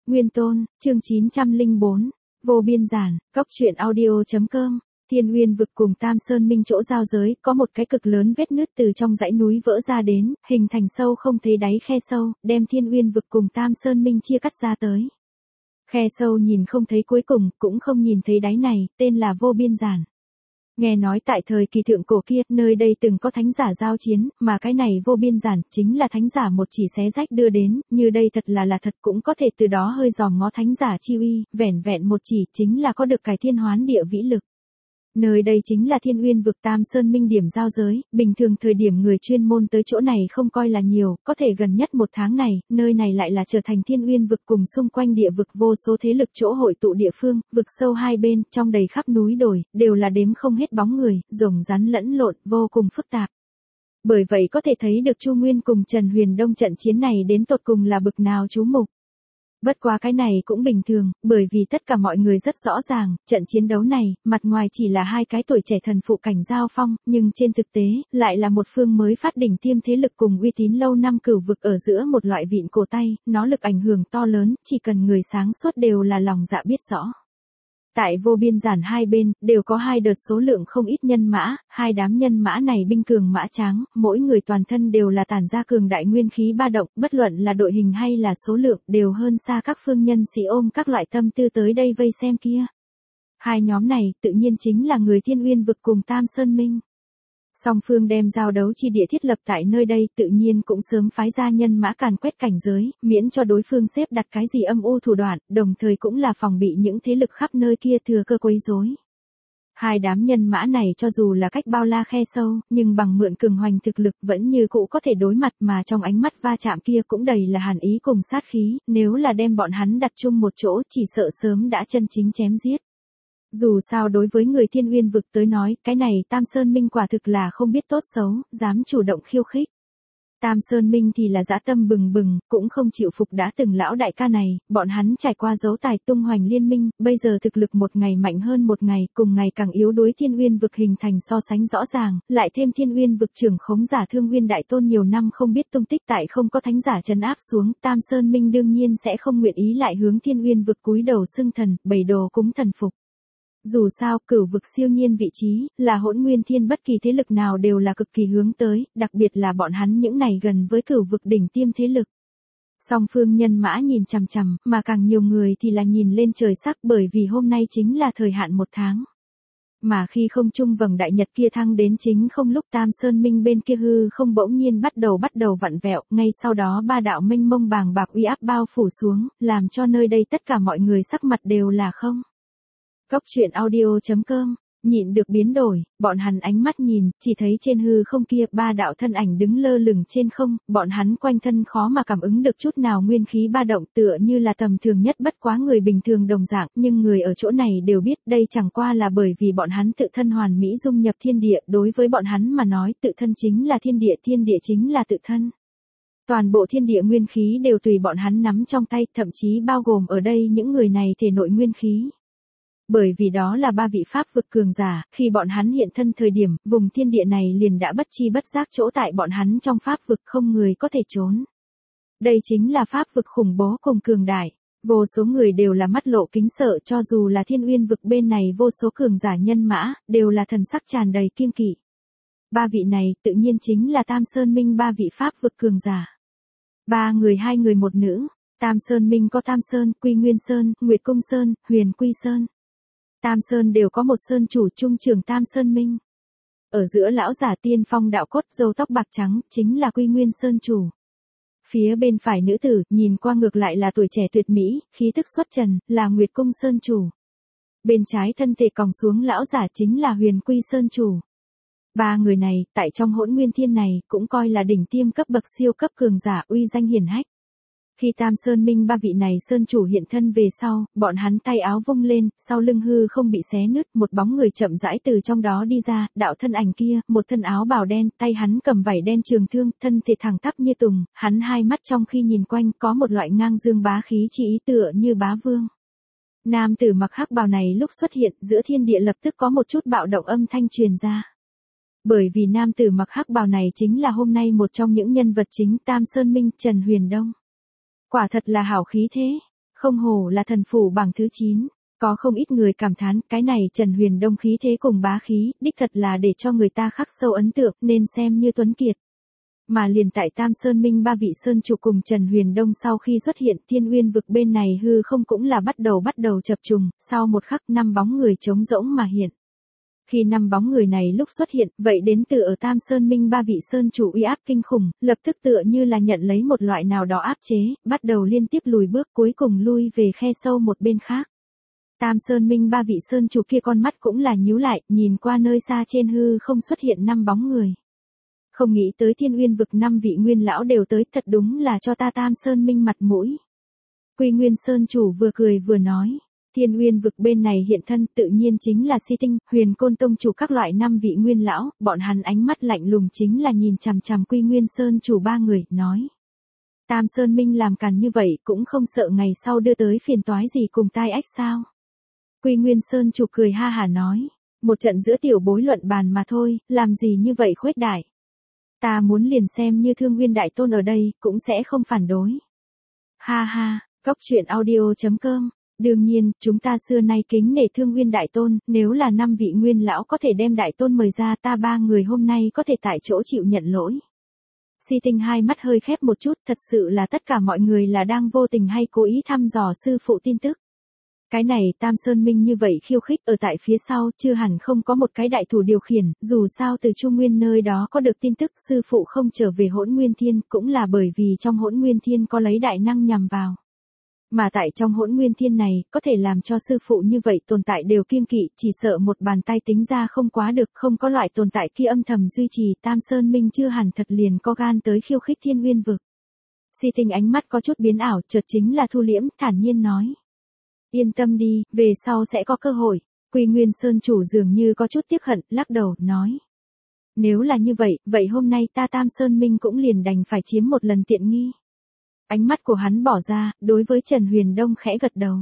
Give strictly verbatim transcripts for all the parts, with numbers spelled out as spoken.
Nguyên Tôn, chương chín trăm lẻ bốn, vô biên giản, cóc truyện audio.com. Thiên Uyên vực cùng Tam Sơn Minh chỗ giao giới, có một cái cực lớn vết nứt từ trong dãy núi vỡ ra đến, hình thành sâu không thấy đáy khe sâu, đem Thiên Uyên vực cùng Tam Sơn Minh chia cắt ra tới. Khe sâu nhìn không thấy cuối cùng, cũng không nhìn thấy đáy này, tên là vô biên giản. Nghe nói tại thời kỳ thượng cổ kia, nơi đây từng có thánh giả giao chiến, mà cái này vô biên giản, chính là thánh giả một chỉ xé rách đưa đến, như đây thật là là thật cũng có thể từ đó hơi dòm ngó thánh giả chi uy, vẻn vẹn một chỉ chính là có được cải thiên hoán địa vĩ lực. Nơi đây chính là Thiên Uyên vực Tam Sơn Minh điểm giao giới, bình thường thời điểm người chuyên môn tới chỗ này không coi là nhiều, có thể gần nhất một tháng này, nơi này lại là trở thành Thiên Uyên vực cùng xung quanh địa vực vô số thế lực chỗ hội tụ địa phương, vực sâu hai bên, trong đầy khắp núi đồi, đều là đếm không hết bóng người, rồng rắn lẫn lộn, vô cùng phức tạp. Bởi vậy có thể thấy được Chu Nguyên cùng Trần Huyền Đông trận chiến này đến tột cùng là bực nào chú mục. Bất quá cái này cũng bình thường, bởi vì tất cả mọi người rất rõ ràng, trận chiến đấu này, mặt ngoài chỉ là hai cái tuổi trẻ thần phụ cảnh giao phong, nhưng trên thực tế, lại là một phương mới phát đỉnh tiêm thế lực cùng uy tín lâu năm cửu vực ở giữa một loại vịn cổ tay, nó lực ảnh hưởng to lớn, chỉ cần người sáng suốt đều là lòng dạ biết rõ. Tại vô biên giản hai bên, đều có hai đợt số lượng không ít nhân mã, hai đám nhân mã này binh cường mã tráng, mỗi người toàn thân đều là tản ra cường đại nguyên khí ba động, bất luận là đội hình hay là số lượng, đều hơn xa các phương nhân sĩ ôm các loại tâm tư tới đây vây xem kia. Hai nhóm này, tự nhiên chính là người Thiên Uyên vực cùng Tam Sơn Minh. Song phương đem giao đấu chi địa thiết lập tại nơi đây, tự nhiên cũng sớm phái ra nhân mã càn quét cảnh giới, miễn cho đối phương xếp đặt cái gì âm u thủ đoạn, đồng thời cũng là phòng bị những thế lực khắp nơi kia thừa cơ quấy rối. Hai đám nhân mã này cho dù là cách bao la khe sâu, nhưng bằng mượn cường hoành thực lực vẫn như cũ có thể đối mặt, mà trong ánh mắt va chạm kia cũng đầy là hàn ý cùng sát khí, nếu là đem bọn hắn đặt chung một chỗ chỉ sợ sớm đã chân chính chém giết. Dù sao đối với người Thiên Uyên vực tới nói, cái này Tam Sơn Minh quả thực là không biết tốt xấu, dám chủ động khiêu khích. Tam Sơn Minh thì là dã tâm bừng bừng, cũng không chịu phục đã từng lão đại ca này, bọn hắn trải qua dấu tài tung hoành liên minh, bây giờ thực lực một ngày mạnh hơn một ngày, cùng ngày càng yếu đuối Thiên Uyên vực hình thành so sánh rõ ràng, lại thêm Thiên Uyên vực trưởng khống giả Thương Uyên Đại Tôn nhiều năm không biết tung tích tại không có thánh giả trấn áp xuống, Tam Sơn Minh đương nhiên sẽ không nguyện ý lại hướng Thiên Uyên vực cúi đầu xưng thần, bày đồ cúng thần phục. Dù sao, cửu vực siêu nhiên vị trí, là hỗn nguyên thiên bất kỳ thế lực nào đều là cực kỳ hướng tới, đặc biệt là bọn hắn những này gần với cửu vực đỉnh tiêm thế lực. Song phương nhân mã nhìn chằm chằm, mà càng nhiều người thì là nhìn lên trời sắc bởi vì hôm nay chính là thời hạn một tháng. Mà khi không trung vầng đại nhật kia thăng đến chính không lúc Tam Sơn Minh bên kia hư không bỗng nhiên bắt đầu bắt đầu vặn vẹo, ngay sau đó ba đạo mênh mông bàng bạc uy áp bao phủ xuống, làm cho nơi đây tất cả mọi người sắc mặt đều là không. Cóc truyện audio.com, nhịn được biến đổi, bọn hắn ánh mắt nhìn, chỉ thấy trên hư không kia ba đạo thân ảnh đứng lơ lửng trên không, bọn hắn quanh thân khó mà cảm ứng được chút nào nguyên khí ba động tựa như là tầm thường nhất bất quá người bình thường đồng dạng, nhưng người ở chỗ này đều biết đây chẳng qua là bởi vì bọn hắn tự thân hoàn mỹ dung nhập thiên địa, đối với bọn hắn mà nói tự thân chính là thiên địa, thiên địa chính là tự thân. Toàn bộ thiên địa nguyên khí đều tùy bọn hắn nắm trong tay, thậm chí bao gồm ở đây những người này thể nội nguyên khí. Bởi vì đó là ba vị pháp vực cường giả, khi bọn hắn hiện thân thời điểm, vùng thiên địa này liền đã bất chi bất giác chỗ tại bọn hắn trong pháp vực không người có thể trốn. Đây chính là pháp vực khủng bố cùng cường đại. Vô số người đều là mắt lộ kính sợ cho dù là Thiên Uyên vực bên này vô số cường giả nhân mã, đều là thần sắc tràn đầy kiêng kỵ. Ba vị này tự nhiên chính là Tam Sơn Minh ba vị pháp vực cường giả. Ba người hai người một nữ, Tam Sơn Minh có Tam Sơn, Quy Nguyên Sơn, Nguyệt Cung Sơn, Huyền Quy Sơn. Tam Sơn đều có một sơn chủ trung trưởng Tam Sơn Minh. Ở giữa lão giả tiên phong đạo cốt râu tóc bạc trắng, chính là Quy Nguyên Sơn chủ. Phía bên phải nữ tử, nhìn qua ngược lại là tuổi trẻ tuyệt mỹ, khí tức xuất trần, là Nguyệt Cung Sơn chủ. Bên trái thân thể còng xuống lão giả chính là Huyền Quy Sơn chủ. Ba người này, tại trong hỗn nguyên thiên này, cũng coi là đỉnh tiêm cấp bậc siêu cấp cường giả uy danh hiển hách. Khi Tam Sơn Minh ba vị này sơn chủ hiện thân về sau, bọn hắn tay áo vung lên, sau lưng hư không bị xé nứt, một bóng người chậm rãi từ trong đó đi ra, đạo thân ảnh kia, một thân áo bào đen, tay hắn cầm vảy đen trường thương, thân thể thẳng tắp như tùng, hắn hai mắt trong khi nhìn quanh có một loại ngang dương bá khí chỉ ý tựa như bá vương. Nam tử mặc hắc bào này lúc xuất hiện, giữa thiên địa lập tức có một chút bạo động âm thanh truyền ra. Bởi vì nam tử mặc hắc bào này chính là hôm nay một trong những nhân vật chính Tam Sơn Minh, Trần Huyền Đông. Quả thật là hảo khí thế. Không hổ là thần phủ bảng thứ chín. Có không ít người cảm thán, cái này Trần Huyền Đông khí thế cùng bá khí, đích thật là để cho người ta khắc sâu ấn tượng, nên xem như tuấn kiệt. Mà liền tại Tam Sơn Minh ba vị sơn chủ cùng Trần Huyền Đông sau khi xuất hiện, Thiên Uyên vực bên này hư không cũng là bắt đầu bắt đầu chập trùng, sau một khắc năm bóng người trống rỗng mà hiện. Khi năm bóng người này lúc xuất hiện, vậy đến từ ở Tam Sơn Minh ba vị sơn chủ uy áp kinh khủng, lập tức tựa như là nhận lấy một loại nào đó áp chế, bắt đầu liên tiếp lùi bước cuối cùng lui về khe sâu một bên khác. Tam Sơn Minh ba vị sơn chủ kia con mắt cũng là nhíu lại, nhìn qua nơi xa trên hư không xuất hiện năm bóng người. Không nghĩ tới Thiên Uyên vực năm vị nguyên lão đều tới, thật đúng là cho ta Tam Sơn Minh mặt mũi. Quy Nguyên Sơn chủ vừa cười vừa nói. Thiên Uyên vực bên này hiện thân tự nhiên chính là Si Tinh, Huyền Côn Tông chủ các loại năm vị nguyên lão, bọn hắn ánh mắt lạnh lùng chính là nhìn chằm chằm Quy Nguyên Sơn chủ ba người, nói. Tam Sơn Minh làm càn như vậy cũng không sợ ngày sau đưa tới phiền toái gì cùng tai ách sao. Quy Nguyên Sơn chủ cười ha hả nói. Một trận giữa tiểu bối luận bàn mà thôi, làm gì như vậy khuếch đại. Ta muốn liền xem như Thương Nguyên Đại Tôn ở đây, cũng sẽ không phản đối. Ha ha, Cốc Truyện Audio chấm com. Đương nhiên, chúng ta xưa nay kính nể Thương Nguyên Đại Tôn, nếu là năm vị nguyên lão có thể đem Đại Tôn mời ra, ta ba người hôm nay có thể tại chỗ chịu nhận lỗi. Si Tinh hai mắt hơi khép một chút, thật sự là tất cả mọi người là đang vô tình hay cố ý thăm dò sư phụ tin tức. Cái này Tam Sơn Minh như vậy khiêu khích ở tại phía sau, chưa hẳn không có một cái đại thủ điều khiển, dù sao từ Trung Nguyên nơi đó có được tin tức sư phụ không trở về Hỗn Nguyên Thiên, cũng là bởi vì trong Hỗn Nguyên Thiên có lấy đại năng nhằm vào. Mà tại trong Hỗn Nguyên Thiên này, có thể làm cho sư phụ như vậy tồn tại đều kiêng kỵ, chỉ sợ một bàn tay tính ra không quá được, không có loại tồn tại kia âm thầm duy trì, Tam Sơn Minh chưa hẳn thật liền có gan tới khiêu khích Thiên Uyên vực. Si Tinh ánh mắt có chút biến ảo, chợt chính là thu liễm, thản nhiên nói. Yên tâm đi, về sau sẽ có cơ hội. Quy Nguyên Sơn chủ dường như có chút tiếc hận, lắc đầu, nói. Nếu là như vậy, vậy hôm nay ta Tam Sơn Minh cũng liền đành phải chiếm một lần tiện nghi. Ánh mắt của hắn bỏ ra, đối với Trần Huyền Đông khẽ gật đầu.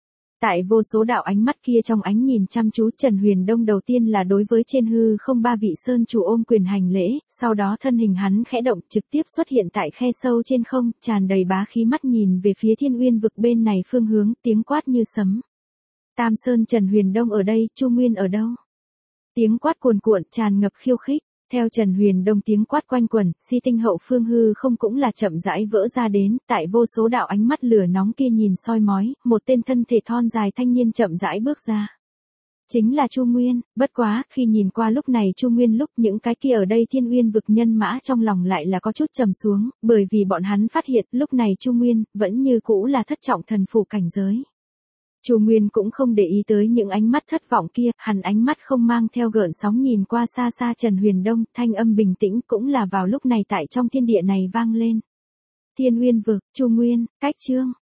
Tại vô số đạo ánh mắt kia trong ánh nhìn chăm chú, Trần Huyền Đông đầu tiên là đối với trên hư không ba vị sơn chủ ôm quyền hành lễ, sau đó thân hình hắn khẽ động trực tiếp xuất hiện tại khe sâu trên không, tràn đầy bá khí mắt nhìn về phía Thiên Uyên vực bên này phương hướng, tiếng quát như sấm. Tam Sơn Trần Huyền Đông ở đây, Chu Nguyên ở đâu? Tiếng quát cuồn cuộn tràn ngập khiêu khích. Theo Trần Huyền Đông tiếng quát quanh quẩn, Si Tinh hậu phương hư không cũng là chậm rãi vỡ ra đến, tại vô số đạo ánh mắt lửa nóng kia nhìn soi mói, một tên thân thể thon dài thanh niên chậm rãi bước ra. Chính là Chu Nguyên, bất quá, khi nhìn qua lúc này Chu Nguyên lúc những cái kia ở đây Thiên Uyên vực nhân mã trong lòng lại là có chút trầm xuống, bởi vì bọn hắn phát hiện lúc này Chu Nguyên, vẫn như cũ là thất trọng thần phủ cảnh giới. Chu Nguyên cũng không để ý tới những ánh mắt thất vọng kia, hắn ánh mắt không mang theo gợn sóng nhìn qua xa xa Trần Huyền Đông, thanh âm bình tĩnh cũng là vào lúc này tại trong thiên địa này vang lên. Thiên Uyên vực, Chu Nguyên, cách chương,